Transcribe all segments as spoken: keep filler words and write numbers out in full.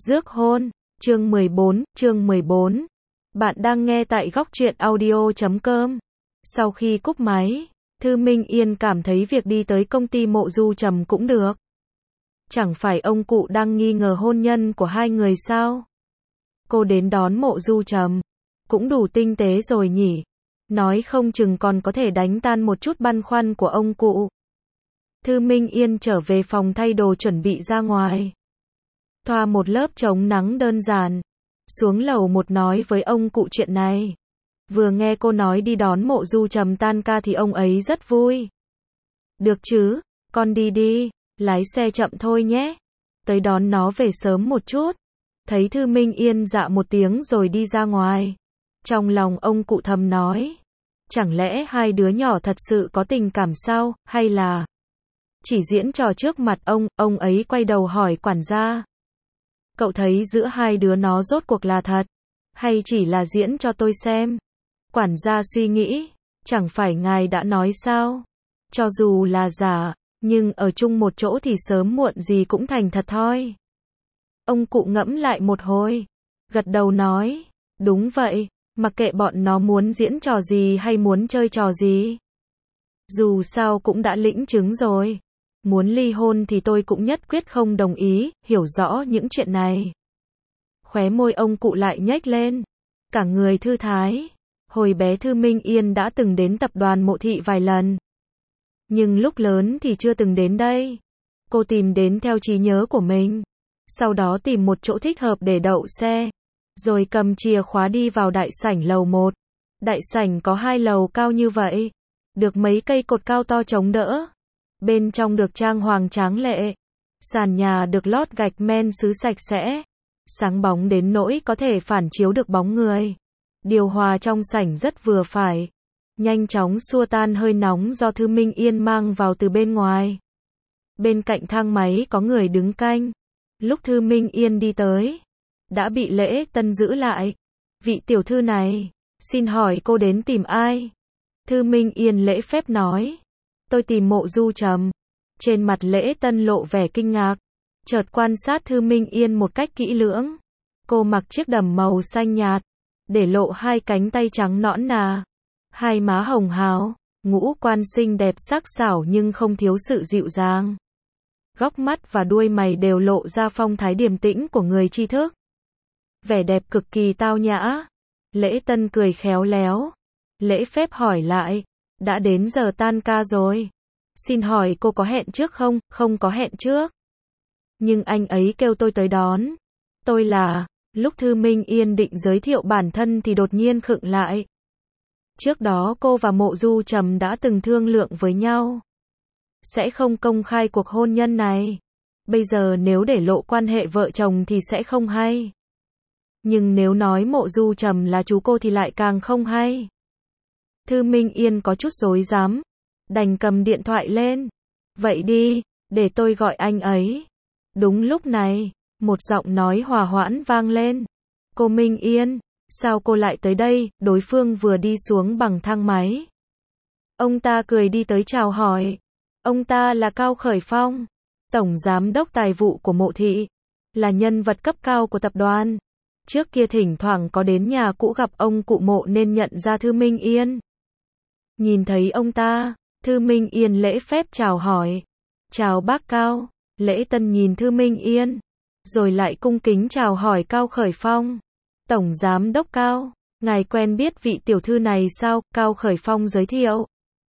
Rước hôn, chương mười bốn, chương mười bốn. Bạn đang nghe tại góc truyện audio chấm com. Sau khi cúp máy, Thư Minh Yên cảm thấy việc đi tới công ty Mộ Du Trầm cũng được. Chẳng phải ông cụ đang nghi ngờ hôn nhân của hai người sao? Cô đến đón Mộ Du Trầm, cũng đủ tinh tế rồi nhỉ? Nói không chừng còn có thể đánh tan một chút băn khoăn của ông cụ. Thư Minh Yên trở về phòng thay đồ chuẩn bị ra ngoài. Thoa một lớp chống nắng đơn giản. Xuống lầu một nói với ông cụ chuyện này. Vừa nghe cô nói đi đón Mộ Du Trầm tan ca thì ông ấy rất vui. Được chứ, con đi đi, lái xe chậm thôi nhé. Tới đón nó về sớm một chút. Thấy Thư Minh Yên dạ một tiếng rồi đi ra ngoài. Trong lòng ông cụ thầm nói. Chẳng lẽ hai đứa nhỏ thật sự có tình cảm sao, hay là chỉ diễn trò trước mặt ông, ông ấy quay đầu hỏi quản gia. Cậu thấy giữa hai đứa nó rốt cuộc là thật, hay chỉ là diễn cho tôi xem? Quản gia suy nghĩ, chẳng phải ngài đã nói sao? Cho dù là giả, nhưng ở chung một chỗ thì sớm muộn gì cũng thành thật thôi. Ông cụ ngẫm lại một hồi, gật đầu nói, đúng vậy, mặc kệ bọn nó muốn diễn trò gì hay muốn chơi trò gì. Dù sao cũng đã lĩnh chứng rồi. Muốn ly hôn thì tôi cũng nhất quyết không đồng ý, hiểu rõ những chuyện này. Khóe môi ông cụ lại nhếch lên. Cả người thư thái. Hồi bé Thư Minh Yên đã từng đến tập đoàn Mộ Thị vài lần. Nhưng lúc lớn thì chưa từng đến đây. Cô tìm đến theo trí nhớ của mình. Sau đó tìm một chỗ thích hợp để đậu xe. Rồi cầm chìa khóa đi vào đại sảnh lầu một. Đại sảnh có hai lầu cao như vậy. Được mấy cây cột cao to chống đỡ. Bên trong được trang hoàng tráng lệ. Sàn nhà được lót gạch men sứ sạch sẽ. Sáng bóng đến nỗi có thể phản chiếu được bóng người. Điều hòa trong sảnh rất vừa phải. Nhanh chóng xua tan hơi nóng do Thư Minh Yên mang vào từ bên ngoài. Bên cạnh thang máy có người đứng canh. Lúc Thư Minh Yên đi tới, đã bị Lễ Tân giữ lại. Vị tiểu thư này, xin hỏi cô đến tìm ai? Thư Minh Yên lễ phép nói. Tôi tìm Mộ Du Trầm. Trên mặt Lễ Tân lộ vẻ kinh ngạc. Chợt quan sát Thư Minh Yên một cách kỹ lưỡng. Cô mặc chiếc đầm màu xanh nhạt. Để lộ hai cánh tay trắng nõn nà. Hai má hồng hào. Ngũ quan xinh đẹp sắc sảo nhưng không thiếu sự dịu dàng. Góc mắt và đuôi mày đều lộ ra phong thái điềm tĩnh của người tri thức. Vẻ đẹp cực kỳ tao nhã. Lễ Tân cười khéo léo. Lễ phép hỏi lại. Đã đến giờ tan ca rồi. Xin hỏi cô có hẹn trước không? Không có hẹn trước. Nhưng anh ấy kêu tôi tới đón. Tôi là... Lúc Thư Minh Yên định giới thiệu bản thân thì đột nhiên khựng lại. Trước đó cô và Mộ Du Trầm đã từng thương lượng với nhau. Sẽ không công khai cuộc hôn nhân này. Bây giờ nếu để lộ quan hệ vợ chồng thì sẽ không hay. Nhưng nếu nói Mộ Du Trầm là chú cô thì lại càng không hay. Thư Minh Yên có chút rối rắm, đành cầm điện thoại lên. Vậy đi, để tôi gọi anh ấy. Đúng lúc này, một giọng nói hòa hoãn vang lên. Cô Minh Yên, sao cô lại tới đây? Đối phương vừa đi xuống bằng thang máy. Ông ta cười đi tới chào hỏi. Ông ta là Cao Khởi Phong, tổng giám đốc tài vụ của Mộ Thị, là nhân vật cấp cao của tập đoàn. Trước kia thỉnh thoảng có đến nhà cũ gặp ông cụ Mộ nên nhận ra Thư Minh Yên. Nhìn thấy ông ta, Thư Minh Yên lễ phép chào hỏi. Chào bác Cao. Lễ Tân nhìn Thư Minh Yên, rồi lại cung kính chào hỏi Cao Khởi Phong. Tổng giám đốc Cao, ngài quen biết vị tiểu thư này sao? Cao Khởi Phong giới thiệu.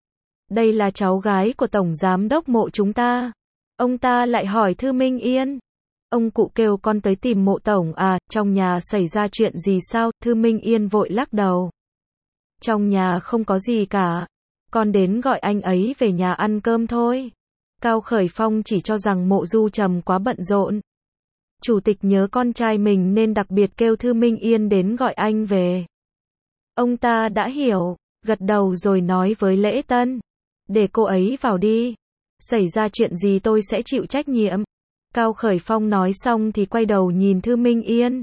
Đây là cháu gái của tổng giám đốc Mộ chúng ta. Ông ta lại hỏi Thư Minh Yên. Ông cụ kêu con tới tìm Mộ tổng à, trong nhà xảy ra chuyện gì sao? Thư Minh Yên vội lắc đầu. Trong nhà không có gì cả. Con đến gọi anh ấy về nhà ăn cơm thôi. Cao Khởi Phong chỉ cho rằng Mộ Du Trầm quá bận rộn. Chủ tịch nhớ con trai mình nên đặc biệt kêu Thư Minh Yên đến gọi anh về. Ông ta đã hiểu, gật đầu rồi nói với Lễ Tân. Để cô ấy vào đi. Xảy ra chuyện gì tôi sẽ chịu trách nhiệm. Cao Khởi Phong nói xong thì quay đầu nhìn Thư Minh Yên.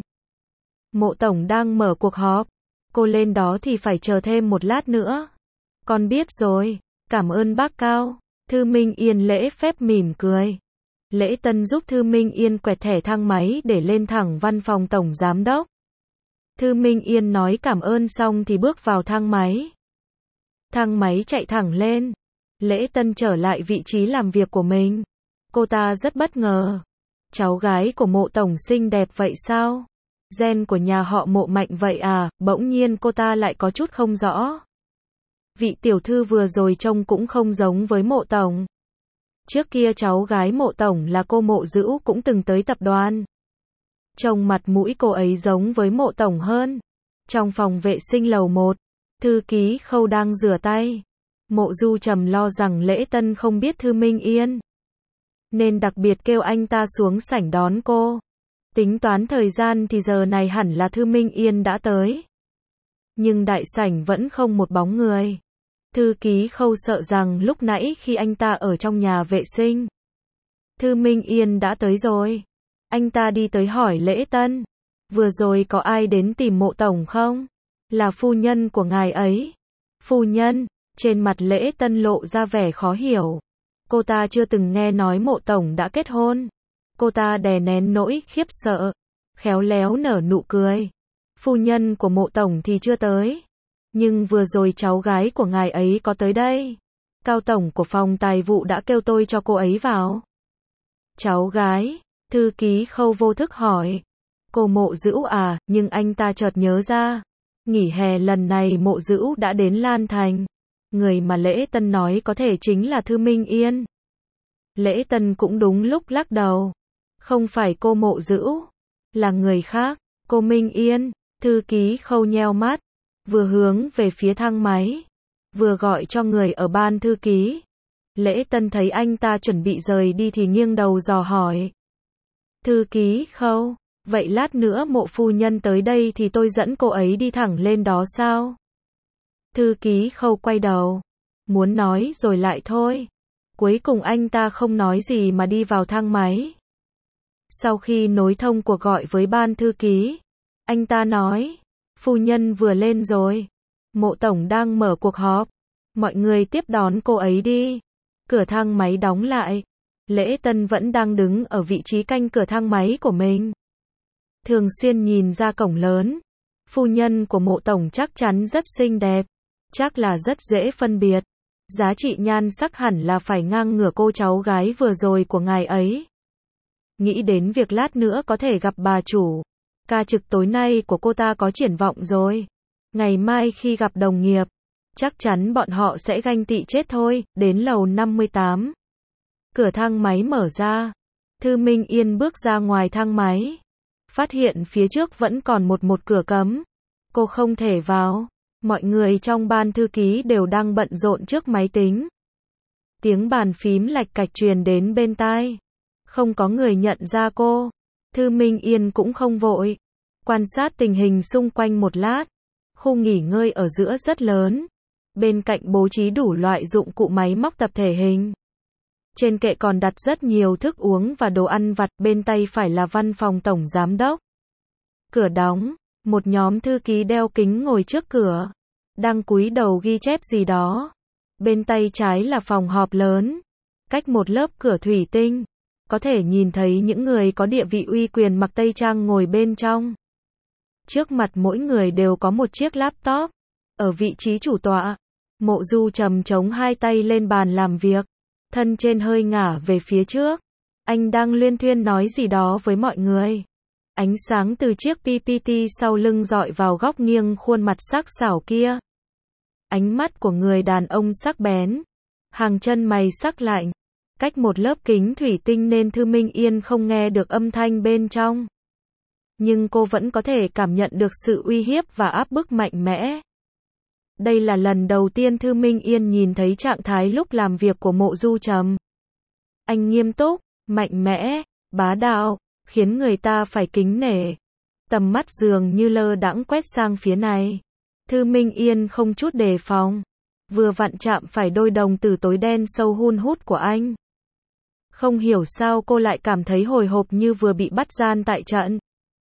Mộ tổng đang mở cuộc họp. Cô lên đó thì phải chờ thêm một lát nữa. Con biết rồi, cảm ơn bác Cao. Thư Minh Yên lễ phép mỉm cười. Lễ Tân giúp Thư Minh Yên quẹt thẻ thang máy để lên thẳng văn phòng tổng giám đốc. Thư Minh Yên nói cảm ơn xong thì bước vào thang máy. Thang máy chạy thẳng lên. Lễ Tân trở lại vị trí làm việc của mình. Cô ta rất bất ngờ. Cháu gái của Mộ tổng xinh đẹp vậy sao? Gen của nhà họ Mộ mạnh vậy à? Bỗng nhiên cô ta lại có chút không rõ. Vị tiểu thư vừa rồi trông cũng không giống với Mộ tổng. Trước kia cháu gái Mộ tổng là cô Mộ Dữ cũng từng tới tập đoàn. Trông mặt mũi cô ấy giống với Mộ tổng hơn. Trong phòng vệ sinh lầu một, thư ký Khâu đang rửa tay. Mộ Du Trầm lo rằng Lễ Tân không biết Thư Minh Yên, nên đặc biệt kêu anh ta xuống sảnh đón cô. Tính toán thời gian thì giờ này hẳn là Thư Minh Yên đã tới. Nhưng đại sảnh vẫn không một bóng người. Thư ký Khâu sợ rằng lúc nãy khi anh ta ở trong nhà vệ sinh, Thư Minh Yên đã tới rồi. Anh ta đi tới hỏi Lễ Tân, vừa rồi có ai đến tìm Mộ tổng không? Là phu nhân của ngài ấy. Phu nhân, trên mặt Lễ Tân lộ ra vẻ khó hiểu. Cô ta chưa từng nghe nói Mộ tổng đã kết hôn. Cô ta đè nén nỗi khiếp sợ, khéo léo nở nụ cười. Phu nhân của Mộ tổng thì chưa tới. Nhưng vừa rồi cháu gái của ngài ấy có tới đây. Cao tổng của phòng tài vụ đã kêu tôi cho cô ấy vào. Cháu gái, thư ký Khâu vô thức hỏi. Cô Mộ Dữ à, nhưng anh ta chợt nhớ ra. Nghỉ hè lần này Mộ Dữ đã đến Lan Thành. Người mà Lễ Tân nói có thể chính là Thư Minh Yên. Lễ Tân cũng đúng lúc lắc đầu. Không phải cô Mộ Dữ, là người khác. Cô Minh Yên. Thư ký Khâu nheo mắt, vừa hướng về phía thang máy, vừa gọi cho người ở ban thư ký. Lễ Tân thấy anh ta chuẩn bị rời đi thì nghiêng đầu dò hỏi. Thư ký Khâu, vậy lát nữa Mộ phu nhân tới đây thì tôi dẫn cô ấy đi thẳng lên đó sao? Thư ký Khâu quay đầu, muốn nói rồi lại thôi. Cuối cùng anh ta không nói gì mà đi vào thang máy. Sau khi nối thông cuộc gọi với ban thư ký, anh ta nói, phu nhân vừa lên rồi. Mộ tổng đang mở cuộc họp. Mọi người tiếp đón cô ấy đi. Cửa thang máy đóng lại. Lễ Tân vẫn đang đứng ở vị trí canh cửa thang máy của mình. Thường xuyên nhìn ra cổng lớn. Phu nhân của Mộ tổng chắc chắn rất xinh đẹp. Chắc là rất dễ phân biệt. Giá trị nhan sắc hẳn là phải ngang ngửa cô cháu gái vừa rồi của ngài ấy. Nghĩ đến việc lát nữa có thể gặp bà chủ. Ca trực tối nay của cô ta có triển vọng rồi. Ngày mai khi gặp đồng nghiệp, chắc chắn bọn họ sẽ ganh tị chết thôi. Đến lầu năm mươi tám. Cửa thang máy mở ra. Thư Minh Yên bước ra ngoài thang máy. Phát hiện phía trước vẫn còn một một cửa cấm. Cô không thể vào. Mọi người trong ban thư ký đều đang bận rộn trước máy tính. Tiếng bàn phím lạch cạch truyền đến bên tai. Không có người nhận ra cô. Thư Minh Yên cũng không vội. Quan sát tình hình xung quanh một lát. Khu nghỉ ngơi ở giữa rất lớn. Bên cạnh bố trí đủ loại dụng cụ máy móc tập thể hình. Trên kệ còn đặt rất nhiều thức uống và đồ ăn vặt. Bên tay phải là văn phòng tổng giám đốc. Cửa đóng. Một nhóm thư ký đeo kính ngồi trước cửa. Đang cúi đầu ghi chép gì đó. Bên tay trái là phòng họp lớn. Cách một lớp cửa thủy tinh. Có thể nhìn thấy những người có địa vị uy quyền mặc tây trang ngồi bên trong. Trước mặt mỗi người đều có một chiếc laptop. Ở vị trí chủ tọa, Mộ Du Trầm chống hai tay lên bàn làm việc. Thân trên hơi ngả về phía trước. Anh đang luyên thuyên nói gì đó với mọi người. Ánh sáng từ chiếc pê pê tê sau lưng dọi vào góc nghiêng khuôn mặt sắc sảo kia. Ánh mắt của người đàn ông sắc bén. Hàng chân mày sắc lạnh. Cách một lớp kính thủy tinh nên Thư Minh Yên không nghe được âm thanh bên trong. Nhưng cô vẫn có thể cảm nhận được sự uy hiếp và áp bức mạnh mẽ. Đây là lần đầu tiên Thư Minh Yên nhìn thấy trạng thái lúc làm việc của Mộ Du Trầm. Anh nghiêm túc, mạnh mẽ, bá đạo, khiến người ta phải kính nể. Tầm mắt dường như lơ đãng quét sang phía này. Thư Minh Yên không chút đề phòng. Vừa vặn chạm phải đôi đồng tử tối đen sâu hun hút của anh. Không hiểu sao cô lại cảm thấy hồi hộp như vừa bị bắt gian tại trận.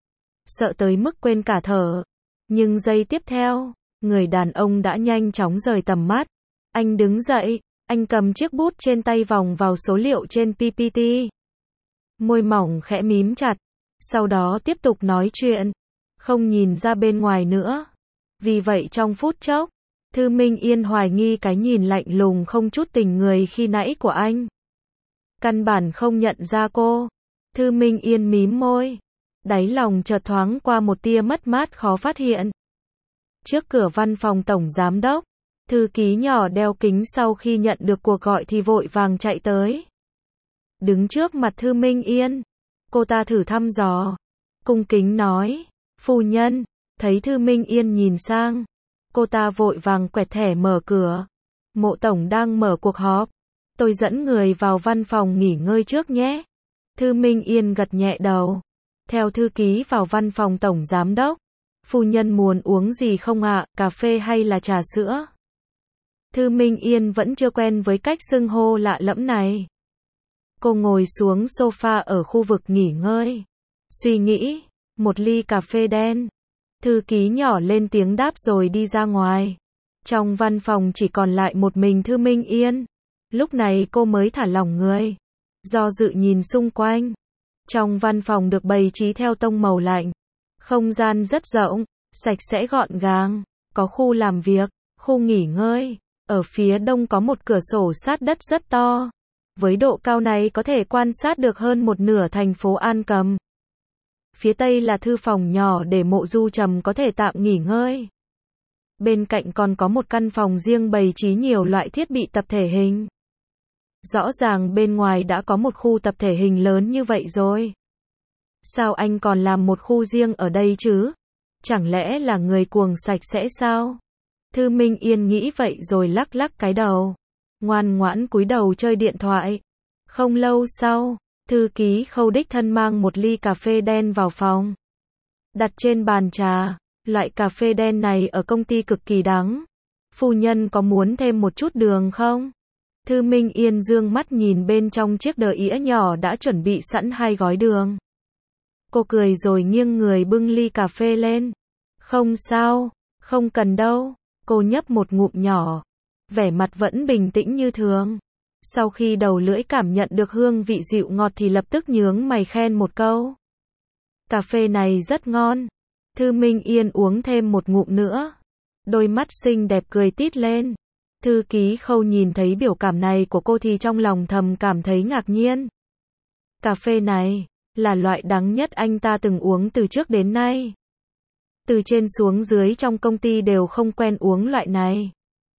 Sợ tới mức quên cả thở. Nhưng giây tiếp theo, người đàn ông đã nhanh chóng rời tầm mắt. Anh đứng dậy, anh cầm chiếc bút trên tay vòng vào số liệu trên pê pê tê. môi mỏng khẽ mím chặt, sau đó tiếp tục nói chuyện, không nhìn ra bên ngoài nữa. Vì vậy trong phút chốc, Thư Minh Yên hoài nghi cái nhìn lạnh lùng không chút tình người khi nãy của anh. Căn bản không nhận ra cô. Thư Minh Yên mím môi, đáy lòng chợt thoáng qua một tia mất mát khó phát hiện. Trước cửa văn phòng tổng giám đốc, thư ký nhỏ đeo kính sau khi nhận được cuộc gọi thì vội vàng chạy tới. Đứng trước mặt Thư Minh Yên, cô ta thử thăm dò, cung kính nói, phu nhân. Thấy Thư Minh Yên nhìn sang, cô ta vội vàng quẹt thẻ mở cửa. Mộ tổng đang mở cuộc họp, tôi dẫn người vào văn phòng nghỉ ngơi trước nhé. Thư Minh Yên gật nhẹ đầu, theo thư ký vào văn phòng tổng giám đốc. Phu nhân muốn uống gì không ạ, cà phê hay là trà sữa? Thư Minh Yên vẫn chưa quen với cách xưng hô lạ lẫm này. Cô ngồi xuống sofa ở khu vực nghỉ ngơi, suy nghĩ, một ly cà phê đen. Thư ký nhỏ lên tiếng đáp rồi đi ra ngoài. Trong văn phòng chỉ còn lại một mình Thư Minh Yên. Lúc này cô mới thả lỏng người, do dự nhìn xung quanh. Trong văn phòng được bày trí theo tông màu lạnh. Không gian rất rộng, sạch sẽ gọn gàng, có khu làm việc, khu nghỉ ngơi. Ở phía đông có một cửa sổ sát đất rất to. Với độ cao này có thể quan sát được hơn một nửa thành phố An Cầm. Phía tây là thư phòng nhỏ để Mộ Du Trầm có thể tạm nghỉ ngơi. Bên cạnh còn có một căn phòng riêng bày trí nhiều loại thiết bị tập thể hình. Rõ ràng bên ngoài đã có một khu tập thể hình lớn như vậy rồi. Sao anh còn làm một khu riêng ở đây chứ? Chẳng lẽ là người cuồng sạch sẽ sao? Thư Minh Yên nghĩ vậy rồi lắc lắc cái đầu. Ngoan ngoãn cúi đầu chơi điện thoại. Không lâu sau, thư ký Khâu đích thân mang một ly cà phê đen vào phòng. Đặt trên bàn trà, loại cà phê đen này ở công ty cực kỳ đắng. Phu nhân có muốn thêm một chút đường không? Thư Minh Yên dương mắt nhìn bên trong chiếc đờ ĩa nhỏ đã chuẩn bị sẵn hai gói đường. Cô cười rồi nghiêng người bưng ly cà phê lên. Không sao, không cần đâu. Cô nhấp một ngụm nhỏ, vẻ mặt vẫn bình tĩnh như thường. Sau khi đầu lưỡi cảm nhận được hương vị dịu ngọt thì lập tức nhướng mày khen một câu. Cà phê này rất ngon. Thư Minh Yên uống thêm một ngụm nữa. Đôi mắt xinh đẹp cười tít lên. Thư ký Khâu nhìn thấy biểu cảm này của cô thì trong lòng thầm cảm thấy ngạc nhiên. Cà phê này là loại đắng nhất anh ta từng uống từ trước đến nay. Từ trên xuống dưới trong công ty đều không quen uống loại này.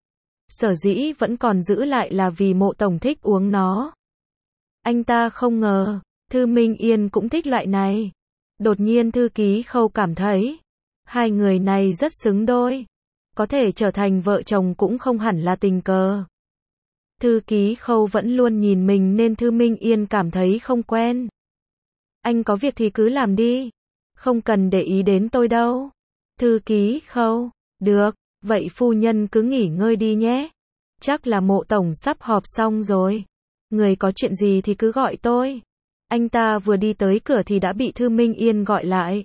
Sở dĩ vẫn còn giữ lại là vì Mộ tổng thích uống nó. Anh ta không ngờ, Thư Minh Yên cũng thích loại này. Đột nhiên thư ký Khâu cảm thấy, hai người này rất xứng đôi. Có thể trở thành vợ chồng cũng không hẳn là tình cờ. Thư ký Khâu vẫn luôn nhìn mình nên Thư Minh Yên cảm thấy không quen. Anh có việc thì cứ làm đi. Không cần để ý đến tôi đâu. Thư ký Khâu, được, vậy phu nhân cứ nghỉ ngơi đi nhé. Chắc là Mộ tổng sắp họp xong rồi. Người có chuyện gì thì cứ gọi tôi. Anh ta vừa đi tới cửa thì đã bị Thư Minh Yên gọi lại.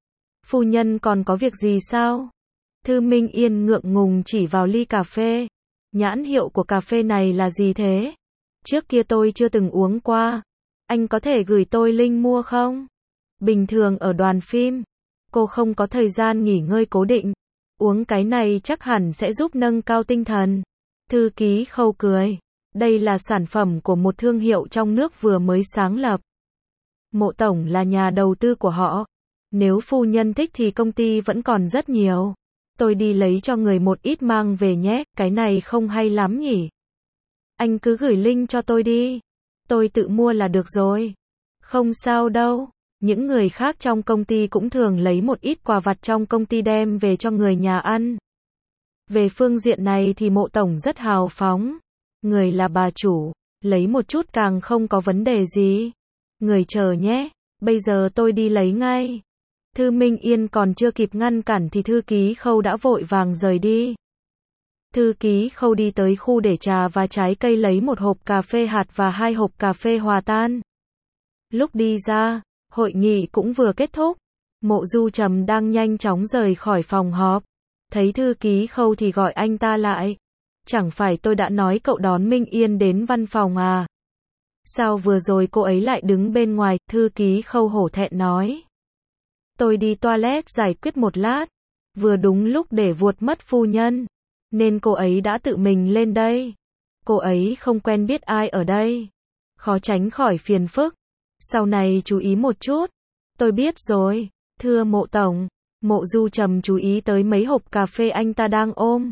Phu nhân còn có việc gì sao? Thư Minh Yên ngượng ngùng chỉ vào ly cà phê. Nhãn hiệu của cà phê này là gì thế? Trước kia tôi chưa từng uống qua. Anh có thể gửi tôi link mua không? Bình thường ở đoàn phim, cô không có thời gian nghỉ ngơi cố định. Uống cái này chắc hẳn sẽ giúp nâng cao tinh thần. Thư ký Khâu cười. Đây là sản phẩm của một thương hiệu trong nước vừa mới sáng lập. Mộ tổng là nhà đầu tư của họ. Nếu phu nhân thích thì công ty vẫn còn rất nhiều. Tôi đi lấy cho người một ít mang về nhé, cái này không hay lắm nhỉ. Anh cứ gửi link cho tôi đi. Tôi tự mua là được rồi. Không sao đâu. Những người khác trong công ty cũng thường lấy một ít quà vặt trong công ty đem về cho người nhà ăn. Về phương diện này thì Mộ tổng rất hào phóng. Người là bà chủ, lấy một chút càng không có vấn đề gì. Người chờ nhé, bây giờ tôi đi lấy ngay. Thư Minh Yên còn chưa kịp ngăn cản thì thư ký Khâu đã vội vàng rời đi. Thư ký Khâu đi tới khu để trà và trái cây lấy một hộp cà phê hạt và hai hộp cà phê hòa tan. Lúc đi ra, hội nghị cũng vừa kết thúc. Mộ Du Trầm đang nhanh chóng rời khỏi phòng họp. Thấy thư ký Khâu thì gọi anh ta lại. Chẳng phải tôi đã nói cậu đón Minh Yên đến văn phòng à? Sao vừa rồi cô ấy lại đứng bên ngoài, thư ký Khâu hổ thẹn nói. Tôi đi toilet giải quyết một lát, vừa đúng lúc để vuột mất phu nhân, nên cô ấy đã tự mình lên đây. Cô ấy không quen biết ai ở đây, khó tránh khỏi phiền phức. Sau này chú ý một chút. Tôi biết rồi, thưa Mộ tổng. Mộ Du Trầm chú ý tới mấy hộp cà phê anh ta đang ôm.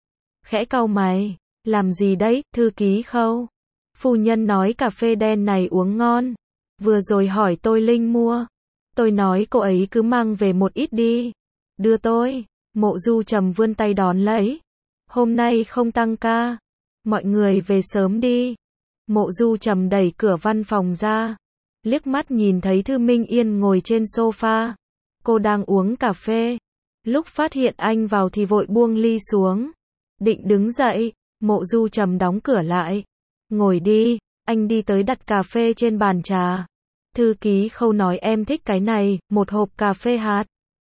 Khẽ cau mày, làm gì đấy, thư ký Khâu? Phu nhân nói cà phê đen này uống ngon. Vừa rồi hỏi tôi Linh mua. Tôi nói cô ấy cứ mang về một ít đi. Đưa tôi. Mộ Du Trầm vươn tay đón lấy. Hôm nay không tăng ca. Mọi người về sớm đi. Mộ Du Trầm đẩy cửa văn phòng ra. Liếc mắt nhìn thấy Thư Minh Yên ngồi trên sofa. Cô đang uống cà phê. Lúc phát hiện anh vào thì vội buông ly xuống. Định đứng dậy. Mộ Du Trầm đóng cửa lại. Ngồi đi. Anh đi tới đặt cà phê trên bàn trà. Thư ký Khâu nói em thích cái này. Một hộp cà phê hạt.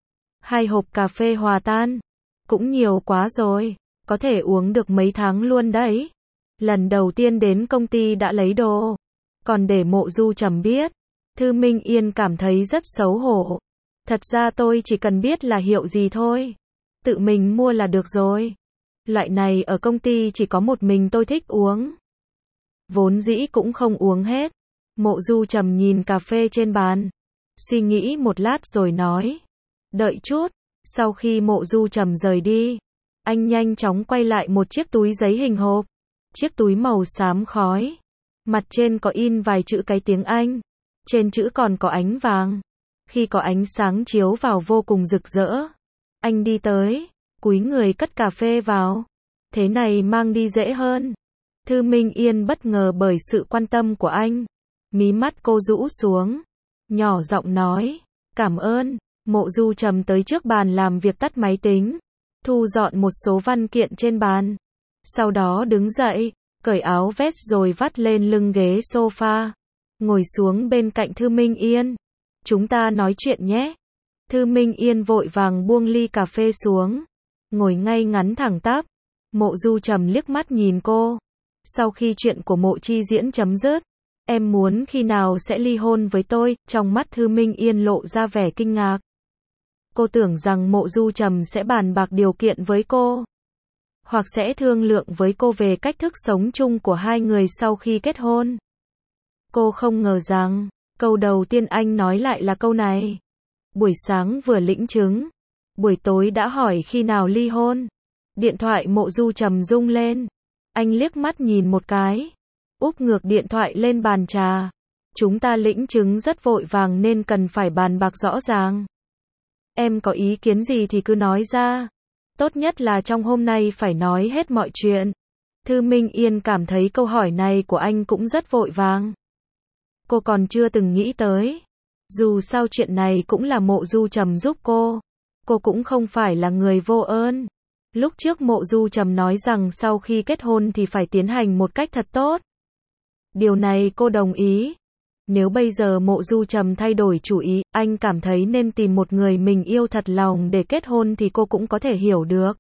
Hai hộp cà phê hòa tan. Cũng nhiều quá rồi. Có thể uống được mấy tháng luôn đấy. Lần đầu tiên đến công ty đã lấy đồ. Còn để Mộ Du Trầm biết. Thư Minh Yên cảm thấy rất xấu hổ. Thật ra tôi chỉ cần biết là hiệu gì thôi. Tự mình mua là được rồi. Loại này ở công ty chỉ có một mình tôi thích uống. Vốn dĩ cũng không uống hết. Mộ Du Trầm nhìn cà phê trên bàn. Suy nghĩ một lát rồi nói. Đợi chút. Sau khi Mộ Du Trầm rời đi, anh nhanh chóng quay lại một chiếc túi giấy hình hộp. Chiếc túi màu xám khói. Mặt trên có in vài chữ cái tiếng Anh. Trên chữ còn có ánh vàng. Khi có ánh sáng chiếu vào vô cùng rực rỡ. Anh đi tới, cúi người cất cà phê vào. Thế này mang đi dễ hơn. Thư Minh Yên bất ngờ bởi sự quan tâm của anh. Mí mắt cô rũ xuống. Nhỏ giọng nói. Cảm ơn. Mộ Du Trầm tới trước bàn làm việc tắt máy tính. Thu dọn một số văn kiện trên bàn. Sau đó đứng dậy, cởi áo vest rồi vắt lên lưng ghế sofa. Ngồi xuống bên cạnh Thư Minh Yên. Chúng ta nói chuyện nhé. Thư Minh Yên vội vàng buông ly cà phê xuống. Ngồi ngay ngắn thẳng tắp. Mộ Du Trầm liếc mắt nhìn cô. Sau khi chuyện của Mộ Chi Diễn chấm dứt, em muốn khi nào sẽ ly hôn với tôi? Trong mắt Thư Minh Yên lộ ra vẻ kinh ngạc. Cô tưởng rằng Mộ Du Trầm sẽ bàn bạc điều kiện với cô. Hoặc sẽ thương lượng với cô về cách thức sống chung của hai người sau khi kết hôn. Cô không ngờ rằng, câu đầu tiên anh nói lại là câu này. Buổi sáng vừa lĩnh chứng. Buổi tối đã hỏi khi nào ly hôn. Điện thoại Mộ Du Trầm rung lên. Anh liếc mắt nhìn một cái. Úp ngược điện thoại lên bàn trà. Chúng ta lĩnh chứng rất vội vàng nên cần phải bàn bạc rõ ràng. Em có ý kiến gì thì cứ nói ra. Tốt nhất là trong hôm nay phải nói hết mọi chuyện. Thư Minh Yên cảm thấy câu hỏi này của anh cũng rất vội vàng. Cô còn chưa từng nghĩ tới. Dù sao chuyện này cũng là Mộ Du Trầm giúp cô. Cô cũng không phải là người vô ơn. Lúc trước Mộ Du Trầm nói rằng sau khi kết hôn thì phải tiến hành một cách thật tốt. Điều này cô đồng ý. Nếu bây giờ Mộ Du Trầm thay đổi chủ ý, anh cảm thấy nên tìm một người mình yêu thật lòng để kết hôn thì cô cũng có thể hiểu được.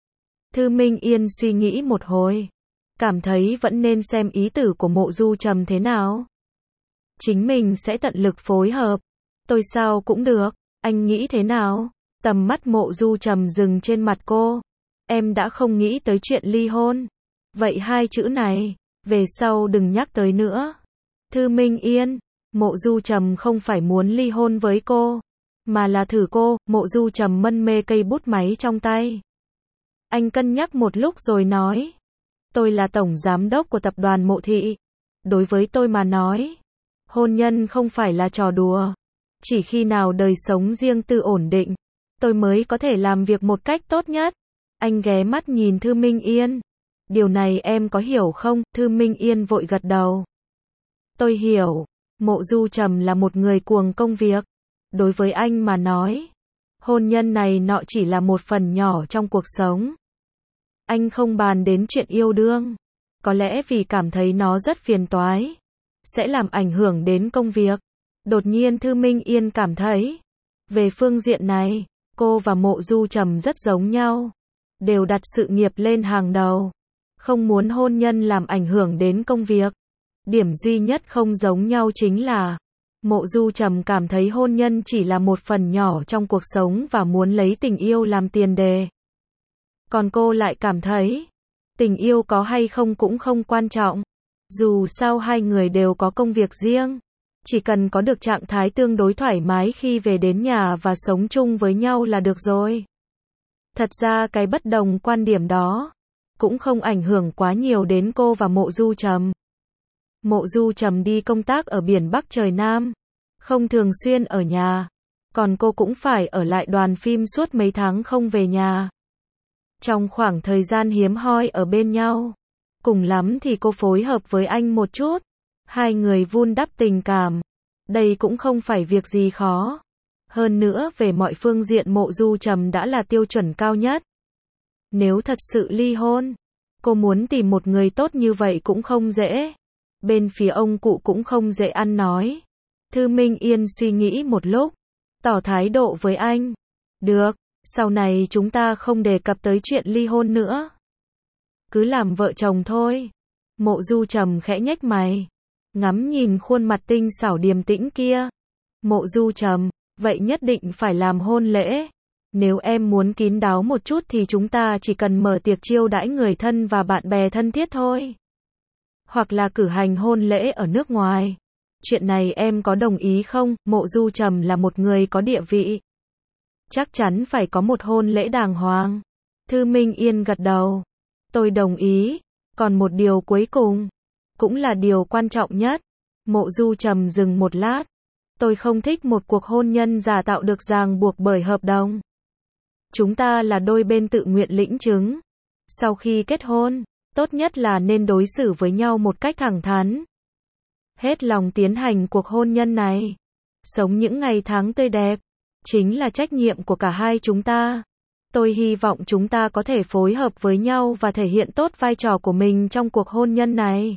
Thư Minh Yên suy nghĩ một hồi. Cảm thấy vẫn nên xem ý tử của Mộ Du Trầm thế nào. Chính mình sẽ tận lực phối hợp. Tôi sao cũng được. Anh nghĩ thế nào? Tầm mắt Mộ Du Trầm dừng trên mặt cô. Em đã không nghĩ tới chuyện ly hôn. Vậy hai chữ này, về sau đừng nhắc tới nữa. Thư Minh Yên, Mộ Du Trầm không phải muốn ly hôn với cô, mà là thử cô. Mộ Du Trầm mân mê cây bút máy trong tay. Anh cân nhắc một lúc rồi nói. Tôi là tổng giám đốc của tập đoàn Mộ Thị. Đối với tôi mà nói, hôn nhân không phải là trò đùa. Chỉ khi nào đời sống riêng tư ổn định, tôi mới có thể làm việc một cách tốt nhất. Anh ghé mắt nhìn Thư Minh Yên. Điều này em có hiểu không? Thư Minh Yên vội gật đầu. Tôi hiểu. Mộ Du Trầm là một người cuồng công việc. Đối với anh mà nói, hôn nhân này nọ chỉ là một phần nhỏ trong cuộc sống. Anh không bàn đến chuyện yêu đương. Có lẽ vì cảm thấy nó rất phiền toái. Sẽ làm ảnh hưởng đến công việc. Đột nhiên Thư Minh Yên cảm thấy, về phương diện này, cô và Mộ Du Trầm rất giống nhau. Đều đặt sự nghiệp lên hàng đầu. Không muốn hôn nhân làm ảnh hưởng đến công việc. Điểm duy nhất không giống nhau chính là, Mộ Du Trầm cảm thấy hôn nhân chỉ là một phần nhỏ trong cuộc sống và muốn lấy tình yêu làm tiền đề. Còn cô lại cảm thấy, tình yêu có hay không cũng không quan trọng. Dù sao hai người đều có công việc riêng, chỉ cần có được trạng thái tương đối thoải mái khi về đến nhà và sống chung với nhau là được rồi. Thật ra cái bất đồng quan điểm đó cũng không ảnh hưởng quá nhiều đến cô và Mộ Du Trầm. Mộ Du Trầm đi công tác ở biển Bắc trời Nam, không thường xuyên ở nhà, còn cô cũng phải ở lại đoàn phim suốt mấy tháng không về nhà. Trong khoảng thời gian hiếm hoi ở bên nhau, cùng lắm thì cô phối hợp với anh một chút, hai người vun đắp tình cảm. Đây cũng không phải việc gì khó. Hơn nữa về mọi phương diện Mộ Du Trầm đã là tiêu chuẩn cao nhất. Nếu thật sự ly hôn, cô muốn tìm một người tốt như vậy cũng không dễ. Bên phía ông cụ cũng không dễ ăn nói. Thư Minh Yên suy nghĩ một lúc, tỏ thái độ với anh. Được, sau này chúng ta không đề cập tới chuyện ly hôn nữa. Cứ làm vợ chồng thôi. Mộ Du Trầm khẽ nhếch mày, ngắm nhìn khuôn mặt tinh xảo điềm tĩnh kia. Mộ Du Trầm, vậy nhất định phải làm hôn lễ. Nếu em muốn kín đáo một chút thì chúng ta chỉ cần mở tiệc chiêu đãi người thân và bạn bè thân thiết thôi. Hoặc là cử hành hôn lễ ở nước ngoài. Chuyện này em có đồng ý không? Mộ Du Trầm là một người có địa vị. Chắc chắn phải có một hôn lễ đàng hoàng. Thư Minh Yên gật đầu. Tôi đồng ý. Còn một điều cuối cùng, cũng là điều quan trọng nhất. Mộ Du Trầm dừng một lát. Tôi không thích một cuộc hôn nhân giả tạo được ràng buộc bởi hợp đồng. Chúng ta là đôi bên tự nguyện lĩnh chứng. Sau khi kết hôn, tốt nhất là nên đối xử với nhau một cách thẳng thắn. Hết lòng tiến hành cuộc hôn nhân này. Sống những ngày tháng tươi đẹp. Chính là trách nhiệm của cả hai chúng ta. Tôi hy vọng chúng ta có thể phối hợp với nhau và thể hiện tốt vai trò của mình trong cuộc hôn nhân này.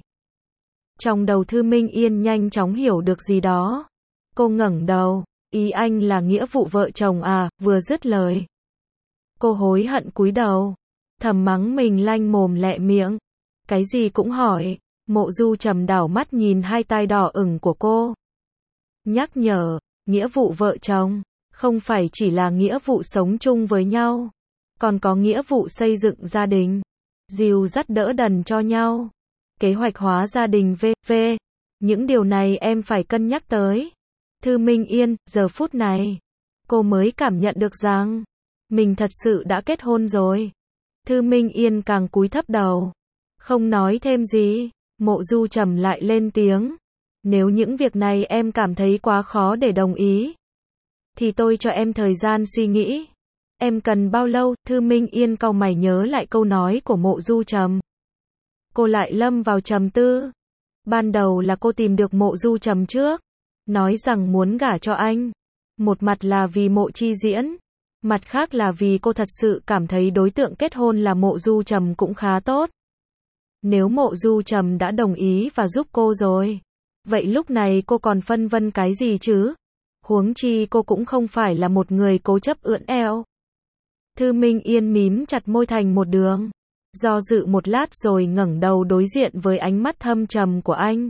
Trong đầu Thư Minh Yên nhanh chóng hiểu được gì đó. Cô ngẩng đầu, ý anh là nghĩa vụ vợ chồng à? Vừa dứt lời, cô hối hận cúi đầu, thầm mắng mình lanh mồm lẹ miệng. Cái gì cũng hỏi. Mộ Du Trầm đảo mắt nhìn hai tai đỏ ửng của cô. Nhắc nhở, nghĩa vụ vợ chồng không phải chỉ là nghĩa vụ sống chung với nhau, còn có nghĩa vụ xây dựng gia đình, dìu dắt đỡ đần cho nhau, kế hoạch hóa gia đình vân vân. Những điều này em phải cân nhắc tới. Thư Minh Yên, giờ phút này, cô mới cảm nhận được rằng mình thật sự đã kết hôn rồi. Thư Minh Yên càng cúi thấp đầu, không nói thêm gì. Mộ Du Trầm lại lên tiếng. Nếu những việc này em cảm thấy quá khó để đồng ý, thì tôi cho em thời gian suy nghĩ. Em cần bao lâu? Thư Minh Yên cau mày nhớ lại câu nói của Mộ Du Trầm. Cô lại lâm vào trầm tư. Ban đầu là cô tìm được Mộ Du Trầm trước, nói rằng muốn gả cho anh. Một mặt là vì Mộ Chi Diễn, mặt khác là vì cô thật sự cảm thấy đối tượng kết hôn là Mộ Du Trầm cũng khá tốt. Nếu Mộ Du Trầm đã đồng ý và giúp cô rồi, vậy lúc này cô còn phân vân cái gì chứ? Huống chi cô cũng không phải là một người cố chấp ưỡn eo. Thư Minh Yên mím chặt môi thành một đường, do dự một lát rồi ngẩng đầu đối diện với ánh mắt thâm trầm của anh.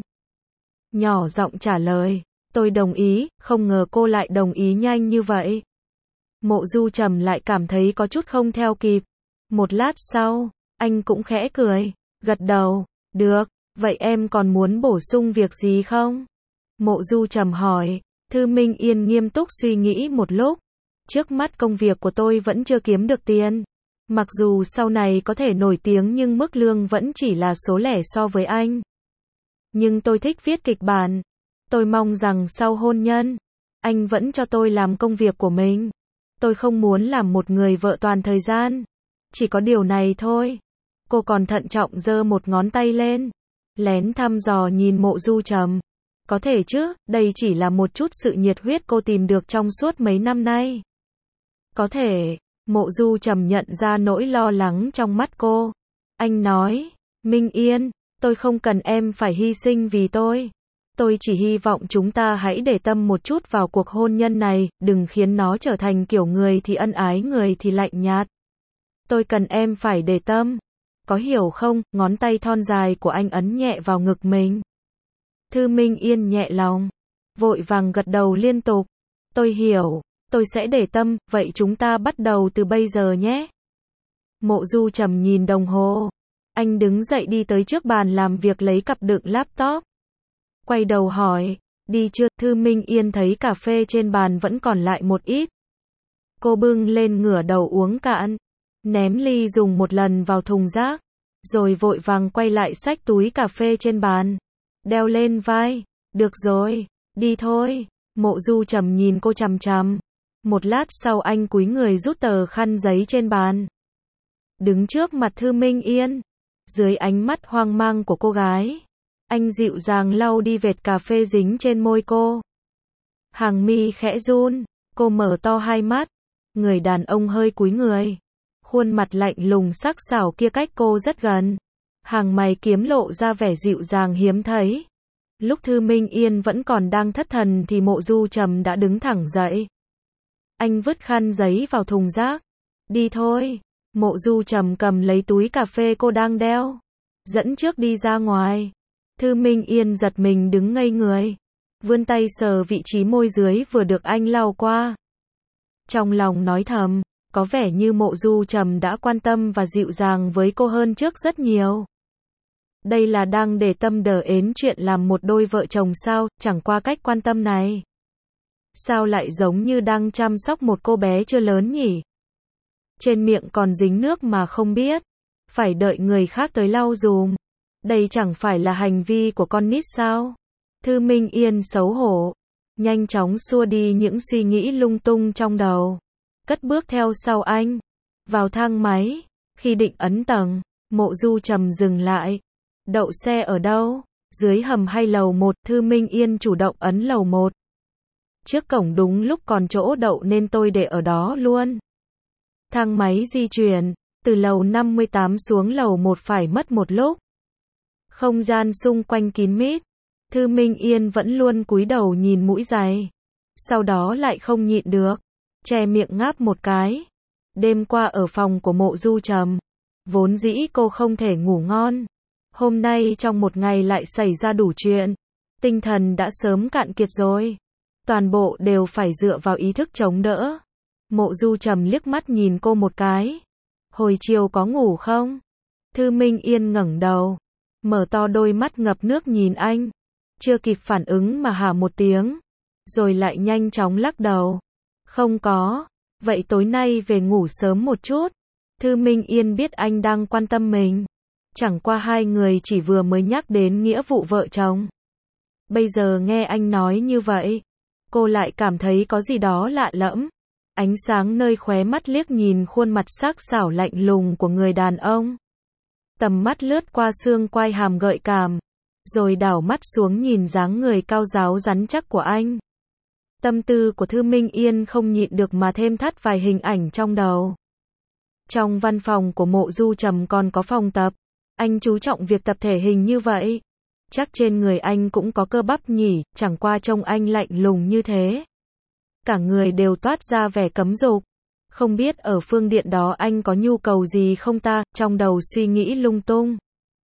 Nhỏ giọng trả lời, tôi đồng ý. Không ngờ cô lại đồng ý nhanh như vậy. Mộ Du Trầm lại cảm thấy có chút không theo kịp. Một lát sau, anh cũng khẽ cười, gật đầu. Được, vậy em còn muốn bổ sung việc gì không? Mộ Du Trầm hỏi. Thư Minh Yên nghiêm túc suy nghĩ một lúc. Trước mắt công việc của tôi vẫn chưa kiếm được tiền. Mặc dù sau này có thể nổi tiếng nhưng mức lương vẫn chỉ là số lẻ so với anh. Nhưng tôi thích viết kịch bản. Tôi mong rằng sau hôn nhân, anh vẫn cho tôi làm công việc của mình. Tôi không muốn làm một người vợ toàn thời gian. Chỉ có điều này thôi. Cô còn thận trọng giơ một ngón tay lên, lén thăm dò nhìn Mộ Du Trầm. Có thể chứ, đây chỉ là một chút sự nhiệt huyết cô tìm được trong suốt mấy năm nay. Có thể. Mộ Du Trầm nhận ra nỗi lo lắng trong mắt cô. Anh nói, Minh Yên, tôi không cần em phải hy sinh vì tôi. Tôi chỉ hy vọng chúng ta hãy để tâm một chút vào cuộc hôn nhân này, đừng khiến nó trở thành kiểu người thì ân ái người thì lạnh nhạt. Tôi cần em phải để tâm. Có hiểu không? Ngón tay thon dài của anh ấn nhẹ vào ngực mình. Thư Minh Yên nhẹ lòng, vội vàng gật đầu liên tục. Tôi hiểu, tôi sẽ để tâm, vậy chúng ta bắt đầu từ bây giờ nhé. Mộ Du Trầm nhìn đồng hồ. Anh đứng dậy đi tới trước bàn làm việc lấy cặp đựng laptop. Quay đầu hỏi, đi chưa? Thư Minh Yên thấy cà phê trên bàn vẫn còn lại một ít. Cô bưng lên ngửa đầu uống cạn, ném ly dùng một lần vào thùng rác, rồi vội vàng quay lại xách túi cà phê trên bàn, đeo lên vai. Được rồi, đi thôi. Mộ Du Trầm nhìn cô chằm chằm. Một lát sau anh cúi người rút tờ khăn giấy trên bàn. Đứng trước mặt Thư Minh Yên, dưới ánh mắt hoang mang của cô gái, anh dịu dàng lau đi vệt cà phê dính trên môi cô. Hàng mi khẽ run, cô mở to hai mắt, người đàn ông hơi cúi người, khuôn mặt lạnh lùng sắc sảo kia cách cô rất gần. Hàng mày kiếm lộ ra vẻ dịu dàng hiếm thấy. Lúc Thư Minh Yên vẫn còn đang thất thần thì Mộ Du Trầm đã đứng thẳng dậy. Anh vứt khăn giấy vào thùng rác. Đi thôi. Mộ Du Trầm cầm lấy túi cà phê cô đang đeo, dẫn trước đi ra ngoài. Thư Minh Yên giật mình đứng ngây người, vươn tay sờ vị trí môi dưới vừa được anh lau qua. Trong lòng nói thầm, có vẻ như Mộ Du Trầm đã quan tâm và dịu dàng với cô hơn trước rất nhiều. Đây là đang để tâm đờ ến chuyện làm một đôi vợ chồng sao? Chẳng qua cách quan tâm này, sao lại giống như đang chăm sóc một cô bé chưa lớn nhỉ? Trên miệng còn dính nước mà không biết, phải đợi người khác tới lau dùm. Đây chẳng phải là hành vi của con nít sao? Thư Minh Yên xấu hổ, nhanh chóng xua đi những suy nghĩ lung tung trong đầu, cất bước theo sau anh, vào thang máy. Khi định ấn tầng, Mộ Du Trầm dừng lại. Đậu xe ở đâu? Dưới hầm hay lầu một? Thư Minh Yên chủ động ấn lầu một. Trước cổng đúng lúc còn chỗ đậu nên tôi để ở đó luôn. Thang máy di chuyển, từ lầu năm mươi tám xuống lầu một phải mất một lúc. Không gian xung quanh kín mít. Thư Minh Yên vẫn luôn cúi đầu nhìn mũi giày. Sau đó lại không nhịn được, che miệng ngáp một cái. Đêm qua ở phòng của Mộ Du Trầm, vốn dĩ cô không thể ngủ ngon. Hôm nay trong một ngày lại xảy ra đủ chuyện. Tinh thần đã sớm cạn kiệt rồi. Toàn bộ đều phải dựa vào ý thức chống đỡ. Mộ Du Trầm liếc mắt nhìn cô một cái. Hồi chiều có ngủ không? Thư Minh Yên ngẩng đầu, mở to đôi mắt ngập nước nhìn anh. Chưa kịp phản ứng mà hả một tiếng, rồi lại nhanh chóng lắc đầu. Không có. Vậy tối nay về ngủ sớm một chút. Thư Minh Yên biết anh đang quan tâm mình. Chẳng qua hai người chỉ vừa mới nhắc đến nghĩa vụ vợ chồng. Bây giờ nghe anh nói như vậy, cô lại cảm thấy có gì đó lạ lẫm. Ánh sáng nơi khóe mắt liếc nhìn khuôn mặt sắc sảo lạnh lùng của người đàn ông. Tầm mắt lướt qua xương quai hàm gợi cảm, rồi đảo mắt xuống nhìn dáng người cao ráo rắn chắc của anh. Tâm tư của Thư Minh Yên không nhịn được mà thêm thắt vài hình ảnh trong đầu. Trong văn phòng của Mộ Du Trầm còn có phòng tập. Anh chú trọng việc tập thể hình như vậy. Chắc trên người anh cũng có cơ bắp nhỉ, chẳng qua trông anh lạnh lùng như thế. Cả người đều toát ra vẻ cấm dục. Không biết ở phương điện đó anh có nhu cầu gì không ta, trong đầu suy nghĩ lung tung.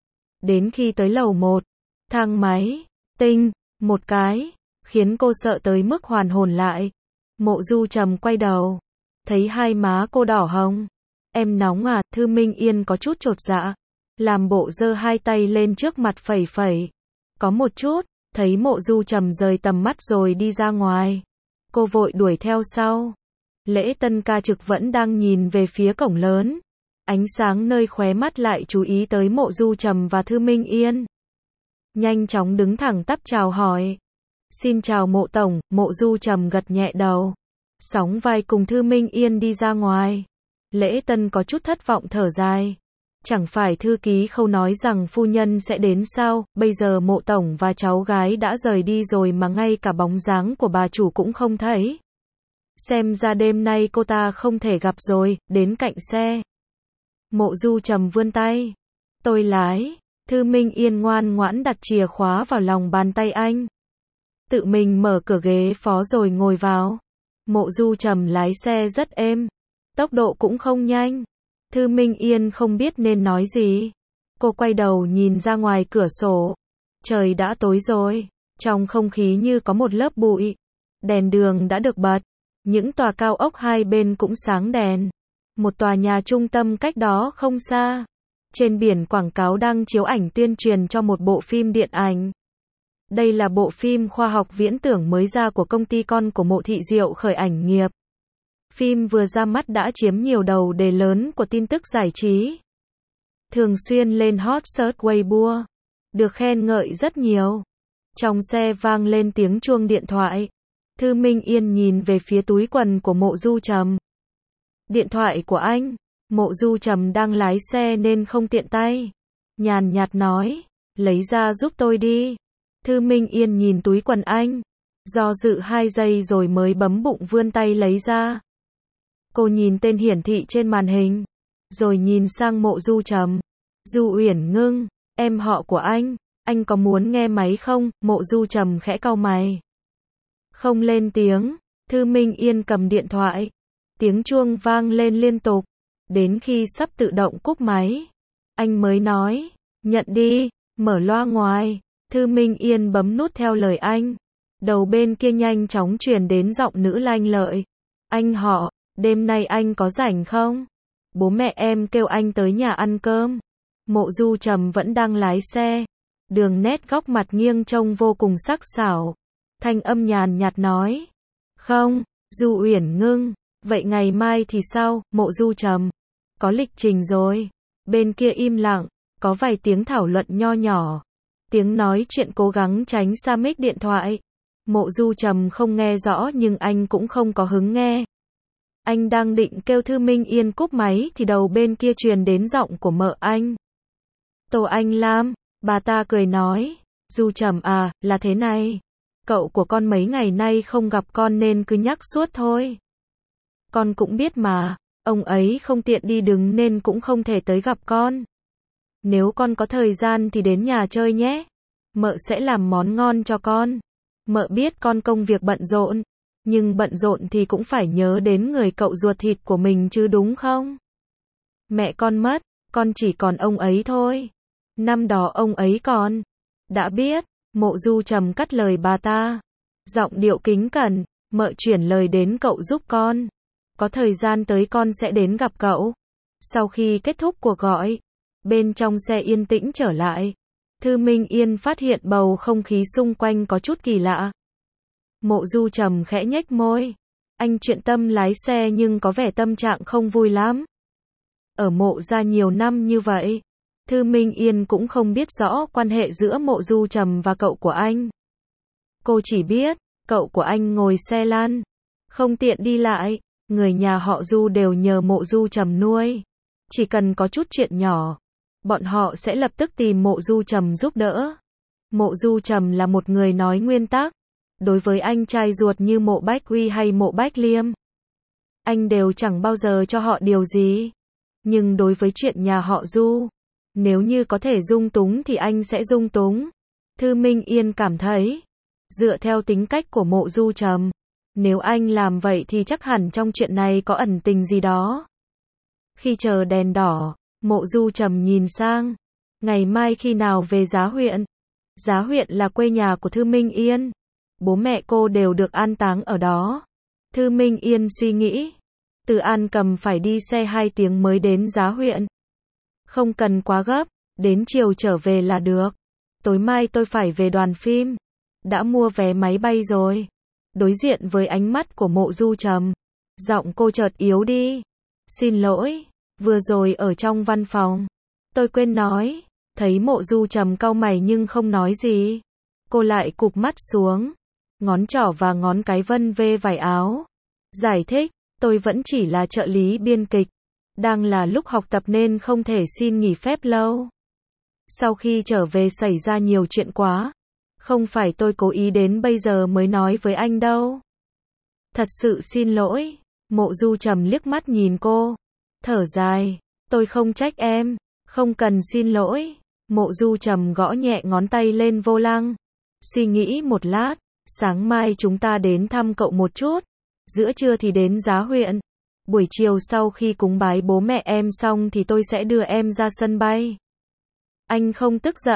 Đến khi tới lầu một, thang máy, tinh, một cái, khiến cô sợ tới mức hoàn hồn lại. Mộ Du Trầm quay đầu, thấy hai má cô đỏ hồng. Em nóng à? Thư Minh Yên có chút chột dạ, làm bộ giơ hai tay lên trước mặt phẩy phẩy. Có một chút. Thấy Mộ Du Trầm rời tầm mắt rồi đi ra ngoài, cô vội đuổi theo sau. Lễ Tân ca trực vẫn đang nhìn về phía cổng lớn. Ánh sáng nơi khóe mắt lại chú ý tới Mộ Du Trầm và Thư Minh Yên. Nhanh chóng đứng thẳng tắp chào hỏi. Xin chào Mộ Tổng. Mộ Du Trầm gật nhẹ đầu, sóng vai cùng Thư Minh Yên đi ra ngoài. Lễ Tân có chút thất vọng thở dài. Chẳng phải thư ký Khâu nói rằng phu nhân sẽ đến sao? Bây giờ Mộ Tổng và cháu gái đã rời đi rồi mà ngay cả bóng dáng của bà chủ cũng không thấy. Xem ra đêm nay cô ta không thể gặp rồi. Đến cạnh xe, Mộ Du Trầm vươn tay. Tôi lái. Thư Minh Yên ngoan ngoãn đặt chìa khóa vào lòng bàn tay anh, tự mình mở cửa ghế phó rồi ngồi vào. Mộ Du Trầm lái xe rất êm, tốc độ cũng không nhanh. Thư Minh Yên không biết nên nói gì. Cô quay đầu nhìn ra ngoài cửa sổ. Trời đã tối rồi, trong không khí như có một lớp bụi. Đèn đường đã được bật, những tòa cao ốc hai bên cũng sáng đèn. Một tòa nhà trung tâm cách đó không xa. Trên biển quảng cáo đang chiếu ảnh tuyên truyền cho một bộ phim điện ảnh. Đây là bộ phim khoa học viễn tưởng mới ra của công ty con của Mộ Thị Diệu khởi ảnh nghiệp. Phim vừa ra mắt đã chiếm nhiều đầu đề lớn của tin tức giải trí. Thường xuyên lên hot search Weibo. Được khen ngợi rất nhiều. Trong xe vang lên tiếng chuông điện thoại. Thư Minh Yên nhìn về phía túi quần của Mộ Du Trầm. Điện thoại của anh. Mộ Du Trầm đang lái xe nên không tiện tay. Nhàn nhạt nói, lấy ra giúp tôi đi. Thư Minh Yên nhìn túi quần anh. Do dự hai giây rồi mới bấm bụng vươn tay lấy ra. Cô nhìn tên hiển thị trên màn hình. Rồi nhìn sang Mộ Du Trầm. Du Uyển Ngưng, em họ của anh. Anh có muốn nghe máy không? Mộ Du Trầm khẽ cau mày. Không lên tiếng. Thư Minh Yên cầm điện thoại. Tiếng chuông vang lên liên tục. Đến khi sắp tự động cúp máy. Anh mới nói, nhận đi, mở loa ngoài. Thư Minh Yên bấm nút theo lời anh. Đầu bên kia nhanh chóng truyền đến giọng nữ lanh lợi. Anh họ, đêm nay anh có rảnh không? Bố mẹ em kêu anh tới nhà ăn cơm. Mộ Du Trầm vẫn đang lái xe. Đường nét góc mặt nghiêng trông vô cùng sắc sảo. Thanh âm nhàn nhạt nói. Không, Du Uyển Ngưng, vậy ngày mai thì sao? Mộ Du Trầm. Có lịch trình rồi. Bên kia im lặng, có vài tiếng thảo luận nho nhỏ. Tiếng nói chuyện cố gắng tránh xa mic điện thoại. Mộ Du Trầm không nghe rõ nhưng anh cũng không có hứng nghe. Anh đang định kêu Thư Minh Yên cúp máy thì đầu bên kia truyền đến giọng của mợ anh. Tô Anh Lam, bà ta cười nói, Du Trầm à, là thế này. Cậu của con mấy ngày nay không gặp con nên cứ nhắc suốt thôi. Con cũng biết mà, ông ấy không tiện đi đứng nên cũng không thể tới gặp con. Nếu con có thời gian thì đến nhà chơi nhé. Mợ sẽ làm món ngon cho con. Mợ biết con công việc bận rộn. Nhưng bận rộn thì cũng phải nhớ đến người cậu ruột thịt của mình chứ đúng không? Mẹ con mất, con chỉ còn ông ấy thôi. Năm đó ông ấy còn. Đã biết, Mộ Du Trầm cắt lời bà ta. Giọng điệu kính cẩn, mợ chuyển lời đến cậu giúp con. Có thời gian tới con sẽ đến gặp cậu. Sau khi kết thúc cuộc gọi, bên trong xe yên tĩnh trở lại. Thư Minh Yên phát hiện bầu không khí xung quanh có chút kỳ lạ. Mộ Du Trầm khẽ nhếch môi. Anh chuyện tâm lái xe nhưng có vẻ tâm trạng không vui lắm. Ở Mộ gia nhiều năm như vậy, Thư Minh Yên cũng không biết rõ quan hệ giữa Mộ Du Trầm và cậu của anh. Cô chỉ biết, cậu của anh ngồi xe lăn, không tiện đi lại, người nhà họ Du đều nhờ Mộ Du Trầm nuôi. Chỉ cần có chút chuyện nhỏ, bọn họ sẽ lập tức tìm Mộ Du Trầm giúp đỡ. Mộ Du Trầm là một người nói nguyên tắc. Đối với anh trai ruột như Mộ Bách Uy hay Mộ Bách Liêm, anh đều chẳng bao giờ cho họ điều gì. Nhưng đối với chuyện nhà họ Du, nếu như có thể dung túng thì anh sẽ dung túng. Thư Minh Yên cảm thấy, dựa theo tính cách của Mộ Du Trầm, nếu anh làm vậy thì chắc hẳn trong chuyện này có ẩn tình gì đó. Khi chờ đèn đỏ, Mộ Du Trầm nhìn sang. Ngày mai khi nào về Giá huyện? Giá huyện là quê nhà của Thư Minh Yên. Bố mẹ cô đều được an táng ở đó. Thư Minh Yên suy nghĩ. Từ An Cầm phải đi xe hai tiếng mới đến Giá huyện. Không cần quá gấp, đến chiều trở về là được. Tối mai tôi phải về đoàn phim. Đã mua vé máy bay rồi. Đối diện với ánh mắt của Mộ Du Trầm, giọng cô chợt yếu đi. Xin lỗi, vừa rồi ở trong văn phòng, tôi quên nói. Thấy Mộ Du Trầm cau mày nhưng không nói gì. Cô lại cụp mắt xuống. Ngón trỏ và ngón cái vân vê vải áo. Giải thích, tôi vẫn chỉ là trợ lý biên kịch. Đang là lúc học tập nên không thể xin nghỉ phép lâu. Sau khi trở về xảy ra nhiều chuyện quá. Không phải tôi cố ý đến bây giờ mới nói với anh đâu. Thật sự xin lỗi. Mộ Du Trầm liếc mắt nhìn cô. Thở dài, tôi không trách em. Không cần xin lỗi. Mộ Du Trầm gõ nhẹ ngón tay lên vô lăng. Suy nghĩ một lát. Sáng mai chúng ta đến thăm cậu một chút. Giữa trưa thì đến Giá huyện. Buổi chiều sau khi cúng bái bố mẹ em xong thì tôi sẽ đưa em ra sân bay. Anh không tức giận.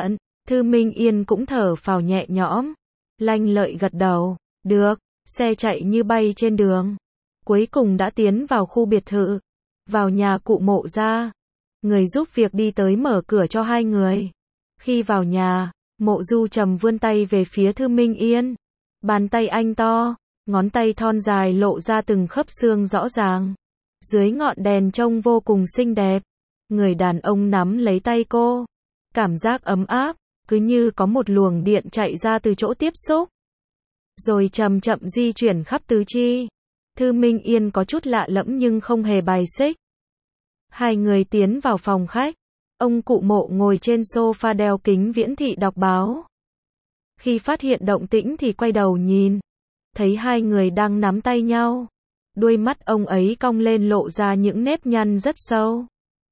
Thư Minh Yên cũng thở phào nhẹ nhõm. Lanh Lợi gật đầu. Được, xe chạy như bay trên đường. Cuối cùng đã tiến vào khu biệt thự. Vào nhà cụ Mộ ra. Người giúp việc đi tới mở cửa cho hai người. Khi vào nhà, Mộ Du Trầm vươn tay về phía Thư Minh Yên. Bàn tay anh to, ngón tay thon dài lộ ra từng khớp xương rõ ràng. Dưới ngọn đèn trông vô cùng xinh đẹp. Người đàn ông nắm lấy tay cô. Cảm giác ấm áp, cứ như có một luồng điện chạy ra từ chỗ tiếp xúc. Rồi chậm chậm di chuyển khắp tứ chi. Thư Minh Yên có chút lạ lẫm nhưng không hề bài xích. Hai người tiến vào phòng khách. Ông cụ Mộ ngồi trên sofa đeo kính viễn thị đọc báo. Khi phát hiện động tĩnh thì quay đầu nhìn. Thấy hai người đang nắm tay nhau. Đuôi mắt ông ấy cong lên lộ ra những nếp nhăn rất sâu.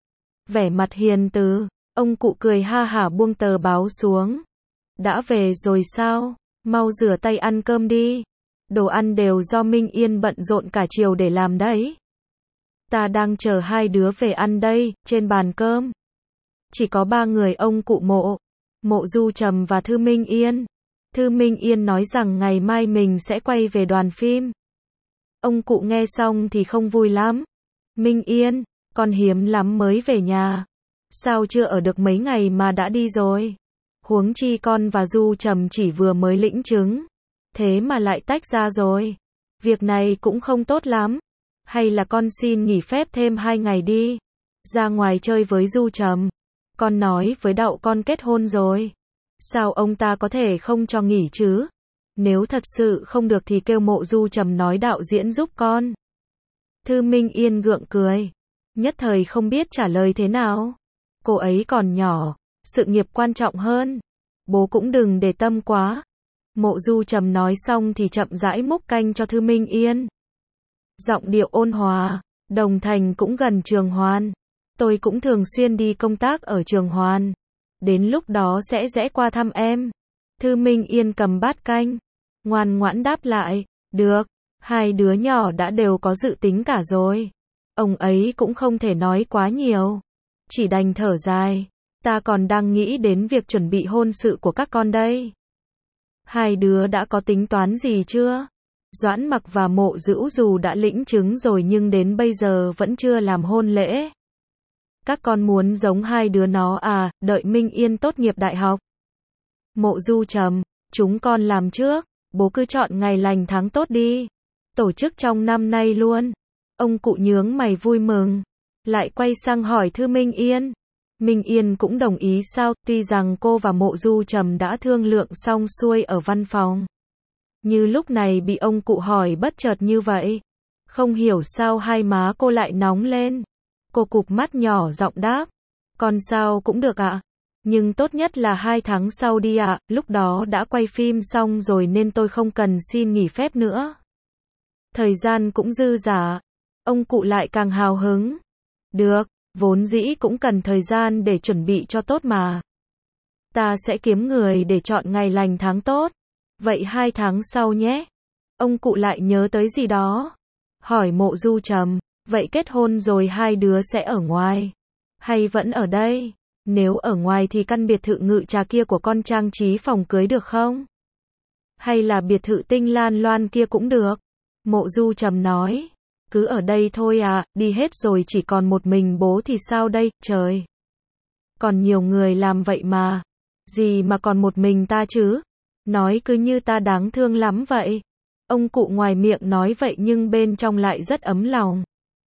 Vẻ mặt hiền từ, ông cụ cười ha hả buông tờ báo xuống. Đã về rồi sao? Mau rửa tay ăn cơm đi. Đồ ăn đều do Minh Yên bận rộn cả chiều để làm đấy. Ta đang chờ hai đứa về ăn đây, trên bàn cơm. Chỉ có ba người ông cụ Mộ, Mộ Du Trầm và Thư Minh Yên. Thư Minh Yên nói rằng ngày mai mình sẽ quay về đoàn phim. Ông cụ nghe xong thì không vui lắm. Minh Yên, con hiếm lắm mới về nhà. Sao chưa ở được mấy ngày mà đã đi rồi? Huống chi con và Du Trầm chỉ vừa mới lĩnh chứng. Thế mà lại tách ra rồi. Việc này cũng không tốt lắm. Hay là con xin nghỉ phép thêm hai ngày đi. Ra ngoài chơi với Du Trầm. Con nói với Đậu con kết hôn rồi. Sao ông ta có thể không cho nghỉ chứ? Nếu thật sự không được thì kêu Mộ Du Trầm nói đạo diễn giúp con. Thư Minh Yên gượng cười. Nhất thời không biết trả lời thế nào. Cô ấy còn nhỏ. Sự nghiệp quan trọng hơn. Bố cũng đừng để tâm quá. Mộ Du Trầm nói xong thì chậm rãi múc canh cho Thư Minh Yên. Giọng điệu ôn hòa. Đồng Thành cũng gần Trường Hoan. Tôi cũng thường xuyên đi công tác ở Trường Hoan. Đến lúc đó sẽ rẽ qua thăm em. Thư Minh Yên cầm bát canh. Ngoan ngoãn đáp lại. Được. Hai đứa nhỏ đã đều có dự tính cả rồi. Ông ấy cũng không thể nói quá nhiều. Chỉ đành thở dài. Ta còn đang nghĩ đến việc chuẩn bị hôn sự của các con đây. Hai đứa đã có tính toán gì chưa? Doãn Mặc và Mộ Dữu dù đã lĩnh chứng rồi nhưng đến bây giờ vẫn chưa làm hôn lễ. Các con muốn giống hai đứa nó à, đợi Minh Yên tốt nghiệp đại học. Mộ Du Trầm, chúng con làm trước, bố cứ chọn ngày lành tháng tốt đi. Tổ chức trong năm nay luôn. Ông cụ nhướng mày vui mừng. Lại quay sang hỏi Thư Minh Yên. Minh Yên cũng đồng ý sao, tuy rằng cô và Mộ Du Trầm đã thương lượng xong xuôi ở văn phòng. Như lúc này bị ông cụ hỏi bất chợt như vậy. Không hiểu sao hai má cô lại nóng lên. Cô cụp mắt nhỏ giọng đáp. Con sao cũng được ạ. Nhưng tốt nhất là hai tháng sau đi ạ, lúc đó đã quay phim xong rồi nên tôi không cần xin nghỉ phép nữa. Thời gian cũng dư dả. Ông cụ lại càng hào hứng. Được, vốn dĩ cũng cần thời gian để chuẩn bị cho tốt mà. Ta sẽ kiếm người để chọn ngày lành tháng tốt. Vậy hai tháng sau nhé. Ông cụ lại nhớ tới gì đó. Hỏi Mộ Du Trầm, vậy kết hôn rồi hai đứa sẽ ở ngoài? Hay vẫn ở đây? Nếu ở ngoài thì căn biệt thự Ngự Trà kia của con trang trí phòng cưới được không? Hay là biệt thự Tinh Lan Loan kia cũng được? Mộ Du Trầm nói, cứ ở đây thôi à, đi hết rồi chỉ còn một mình bố thì sao đây, trời. Còn nhiều người làm vậy mà. Gì mà còn một mình ta chứ? Nói cứ như ta đáng thương lắm vậy. Ông cụ ngoài miệng nói vậy nhưng bên trong lại rất ấm lòng.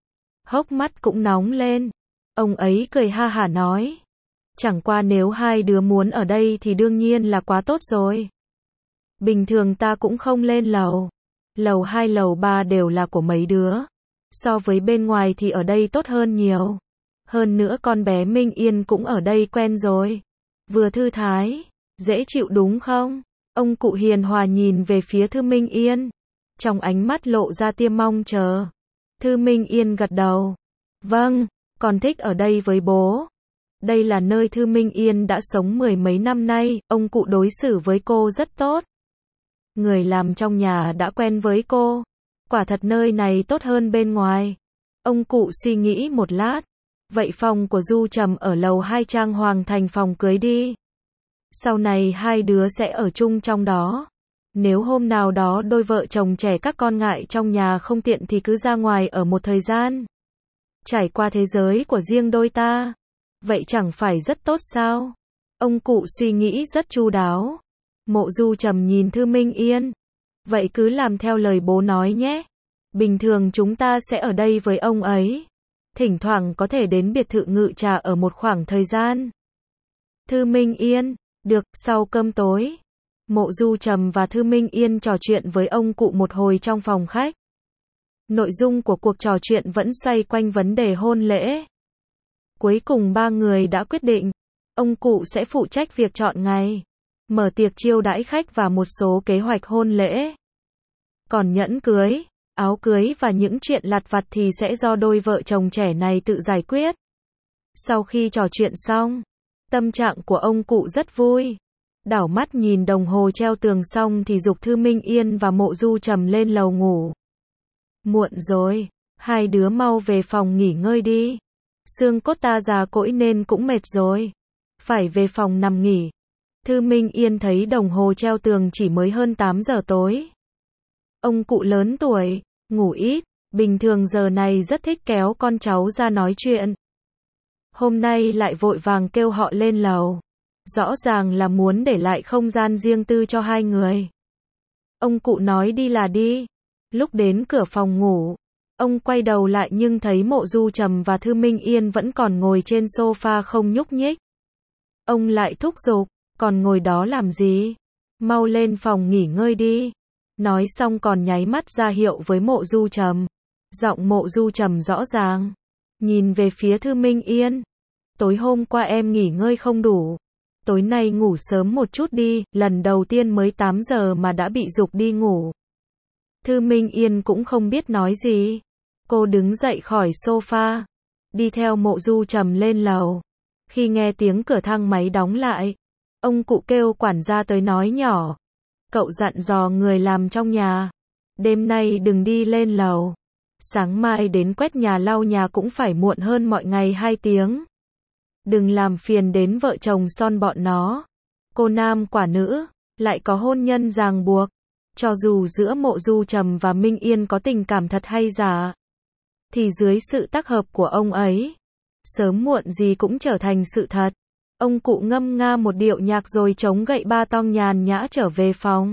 Hốc mắt cũng nóng lên. Ông ấy cười ha hả nói. Chẳng qua nếu hai đứa muốn ở đây thì đương nhiên là quá tốt rồi. Bình thường ta cũng không lên lầu. Lầu hai lầu ba đều là của mấy đứa. So với bên ngoài thì ở đây tốt hơn nhiều. Hơn nữa con bé Minh Yên cũng ở đây quen rồi. Vừa thư thái, dễ chịu đúng không? Ông cụ hiền hòa nhìn về phía Thư Minh Yên. Trong ánh mắt lộ ra tia mong chờ. Thư Minh Yên gật đầu. Vâng, con thích ở đây với bố. Đây là nơi Thư Minh Yên đã sống mười mấy năm nay, ông cụ đối xử với cô rất tốt. Người làm trong nhà đã quen với cô. Quả thật nơi này tốt hơn bên ngoài. Ông cụ suy nghĩ một lát. Vậy phòng của Du Trầm ở lầu hai trang hoàng thành phòng cưới đi. Sau này hai đứa sẽ ở chung trong đó. Nếu hôm nào đó đôi vợ chồng trẻ các con ngại trong nhà không tiện thì cứ ra ngoài ở một thời gian. Trải qua thế giới của riêng đôi ta. Vậy chẳng phải rất tốt sao? Ông cụ suy nghĩ rất chu đáo. Mộ Du Trầm nhìn Thư Minh Yên. Vậy cứ làm theo lời bố nói nhé. Bình thường chúng ta sẽ ở đây với ông ấy. Thỉnh thoảng có thể đến biệt thự Ngự Trà ở một khoảng thời gian. Thư Minh Yên, được, sau cơm tối. Mộ Du Trầm và Thư Minh Yên trò chuyện với ông cụ một hồi trong phòng khách. Nội dung của cuộc trò chuyện vẫn xoay quanh vấn đề hôn lễ. Cuối cùng ba người đã quyết định, ông cụ sẽ phụ trách việc chọn ngày, mở tiệc chiêu đãi khách và một số kế hoạch hôn lễ. Còn nhẫn cưới, áo cưới và những chuyện lặt vặt thì sẽ do đôi vợ chồng trẻ này tự giải quyết. Sau khi trò chuyện xong, tâm trạng của ông cụ rất vui. Đảo mắt nhìn đồng hồ treo tường xong thì giục Thư Minh Yên và Mộ Du Trầm lên lầu ngủ. Muộn rồi, hai đứa mau về phòng nghỉ ngơi đi. Xương cốt ta già cỗi nên cũng mệt rồi. Phải về phòng nằm nghỉ. Thư Minh Yên thấy đồng hồ treo tường chỉ mới hơn tám giờ tối. Ông cụ lớn tuổi, ngủ ít, bình thường giờ này rất thích kéo con cháu ra nói chuyện. Hôm nay lại vội vàng kêu họ lên lầu. Rõ ràng là muốn để lại không gian riêng tư cho hai người. Ông cụ nói đi là đi. Lúc đến cửa phòng ngủ, ông quay đầu lại nhưng thấy Mộ Du Trầm và Thư Minh Yên vẫn còn ngồi trên sofa không nhúc nhích. Ông lại thúc giục, còn ngồi đó làm gì? Mau lên phòng nghỉ ngơi đi. Nói xong còn nháy mắt ra hiệu với Mộ Du Trầm. Giọng Mộ Du Trầm rõ ràng. Nhìn về phía Thư Minh Yên. Tối hôm qua em nghỉ ngơi không đủ. Tối nay ngủ sớm một chút đi, lần đầu tiên mới tám giờ mà đã bị giục đi ngủ. Thư Minh Yên cũng không biết nói gì. Cô đứng dậy khỏi sofa, đi theo Mộ Du Trầm lên lầu. Khi nghe tiếng cửa thang máy đóng lại, ông cụ kêu quản gia tới nói nhỏ. Cậu dặn dò người làm trong nhà, đêm nay đừng đi lên lầu. Sáng mai đến quét nhà lau nhà cũng phải muộn hơn mọi ngày hai tiếng. Đừng làm phiền đến vợ chồng son bọn nó. Cô nam quả nữ, lại có hôn nhân ràng buộc. Cho dù giữa Mộ Du Trầm và Minh Yên có tình cảm thật hay giả, thì dưới sự tác hợp của ông ấy, sớm muộn gì cũng trở thành sự thật. Ông cụ ngâm nga một điệu nhạc rồi chống gậy ba tong nhàn nhã trở về phòng.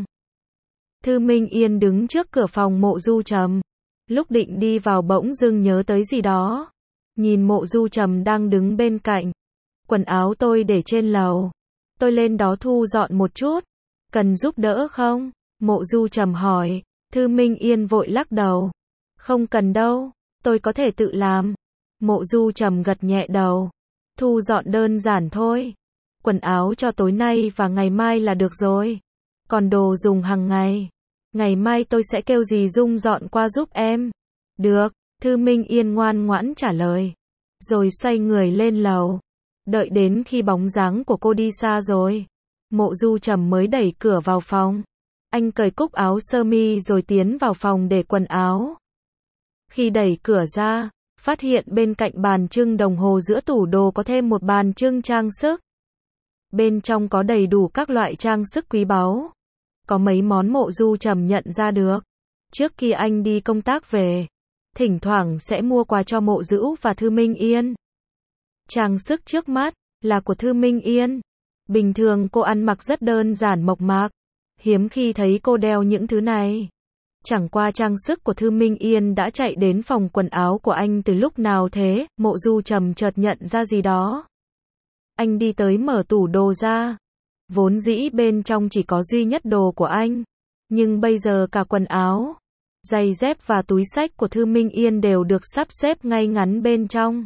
Thư Minh Yên đứng trước cửa phòng Mộ Du Trầm. Lúc định đi vào bỗng dưng nhớ tới gì đó. Nhìn Mộ Du Trầm đang đứng bên cạnh. Quần áo tôi để trên lầu. Tôi lên đó thu dọn một chút. Cần giúp đỡ không? Mộ Du Trầm hỏi. Thư Minh Yên vội lắc đầu. Không cần đâu, tôi có thể tự làm. Mộ Du Trầm gật nhẹ đầu. Thu dọn đơn giản thôi. Quần áo cho tối nay và ngày mai là được rồi. Còn đồ dùng hàng ngày, ngày mai tôi sẽ kêu dì Dung dọn qua giúp em. Được, Thư Minh Yên ngoan ngoãn trả lời. Rồi xoay người lên lầu. Đợi đến khi bóng dáng của cô đi xa rồi, Mộ Du Trầm mới đẩy cửa vào phòng. Anh cởi cúc áo sơ mi rồi tiến vào phòng để quần áo. Khi đẩy cửa ra, phát hiện bên cạnh bàn trưng đồng hồ giữa tủ đồ có thêm một bàn trưng trang sức. Bên trong có đầy đủ các loại trang sức quý báu. Có mấy món Mộ Du Trầm nhận ra được. Trước khi anh đi công tác về, thỉnh thoảng sẽ mua quà cho Mộ Dữ và Thư Minh Yên. Trang sức trước mắt là của Thư Minh Yên. Bình thường cô ăn mặc rất đơn giản mộc mạc. Hiếm khi thấy cô đeo những thứ này. Chẳng qua trang sức của Thư Minh Yên đã chạy đến phòng quần áo của anh từ lúc nào thế? Mộ Du Trầm chợt nhận ra gì đó. Anh đi tới mở tủ đồ ra. Vốn dĩ bên trong chỉ có duy nhất đồ của anh. Nhưng bây giờ cả quần áo, giày dép và túi xách của Thư Minh Yên đều được sắp xếp ngay ngắn bên trong.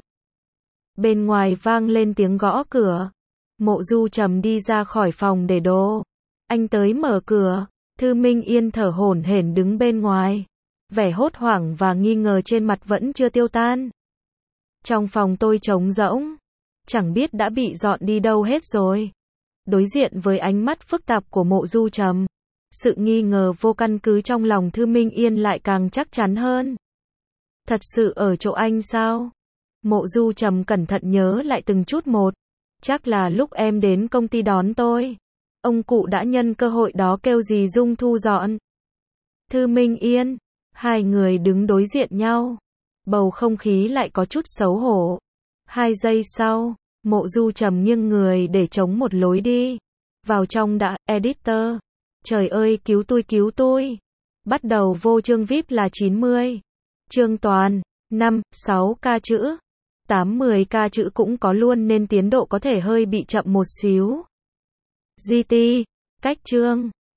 Bên ngoài vang lên tiếng gõ cửa. Mộ Du Trầm đi ra khỏi phòng để đồ. Anh tới mở cửa. Thư Minh Yên thở hổn hển đứng bên ngoài. Vẻ hốt hoảng và nghi ngờ trên mặt vẫn chưa tiêu tan. Trong phòng tôi trống rỗng. Chẳng biết đã bị dọn đi đâu hết rồi. Đối diện với ánh mắt phức tạp của Mộ Du Trầm, sự nghi ngờ vô căn cứ trong lòng Thư Minh Yên lại càng chắc chắn hơn. Thật sự ở chỗ anh sao? Mộ Du Trầm cẩn thận nhớ lại từng chút một. Chắc là lúc em đến công ty đón tôi, ông cụ đã nhân cơ hội đó kêu dì Dung thu dọn. Thư Minh Yên, hai người đứng đối diện nhau. Bầu không khí lại có chút xấu hổ. Hai giây sau, Mộ Du Trầm nghiêng người để chống một lối đi. Vào trong đã, editor. Trời ơi cứu tôi cứu tôi. Bắt đầu vô chương vi ai pi là chín mươi. Chương toàn, năm, sáu ca chữ. tám mười ca chữ cũng có luôn nên tiến độ có thể hơi bị chậm một xíu. giê tê, cách chương.